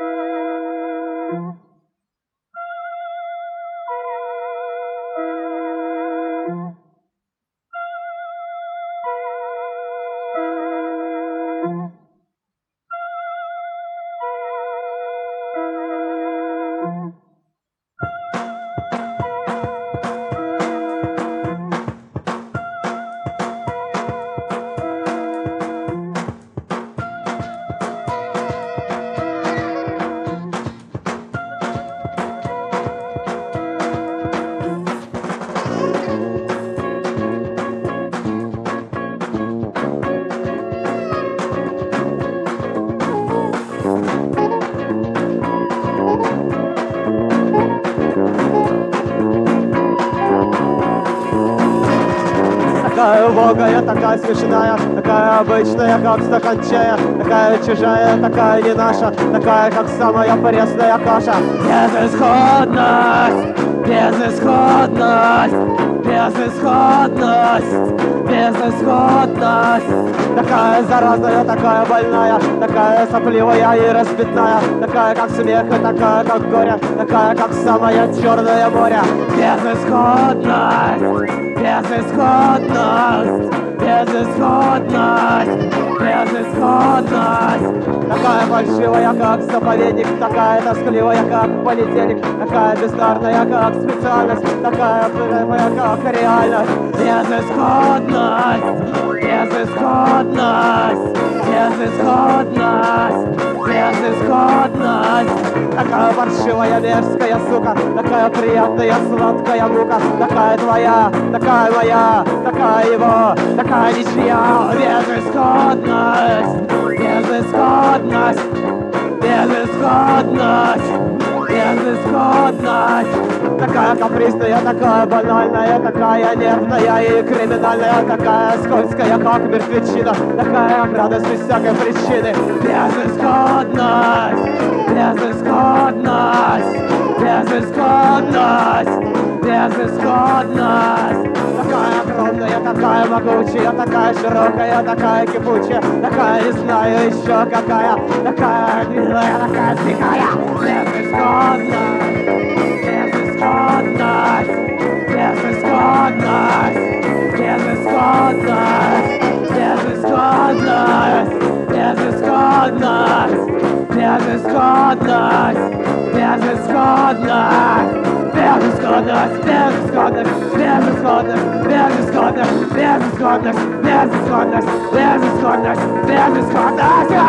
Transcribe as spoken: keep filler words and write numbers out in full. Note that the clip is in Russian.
Такая убогая, такая смешная, такая обычная, как стакан чая, такая чужая, такая не наша, такая, как самая пресная каша. Безысходность, безысходность, безысходность, безысходность. Такая заразная, такая больная, такая сопливая и разбитная, такая, как смех и такая, как горе, такая, как самое черное море. Безысходность, безысходность, безысходность, безысходность. Такая фальшивая, как заповедник, такая тоскливая, как понедельник, такая бездарная, как специальность, такая прямая, как реальность. Безысходность, безысходность, безысходность, безысходность. Такая паршивая, мерзкая сука, такая приятная, сладкая мука, такая твоя, такая моя, такая его, такая ничья. Безысходность, безысходность, безысходность, безысходность. Такая капризная, такая банальная, такая нервная и криминальная, такая скользкая, как мертвечина, такая как радость без всякой причины. Безысходность, безысходность, безысходность, безысходность. Такая огромная, такая могучая, такая широкая, такая кипучая, такая не знаю еще какая, такая милая, такая дикая. Безысходность, безысходность, безысходность, безысходность, безысходность, безысходность, безысходность, безысходность. Безысходность, безысходность, безысходность, безысходность, безысходность, безысходность, безысходность, безысходность.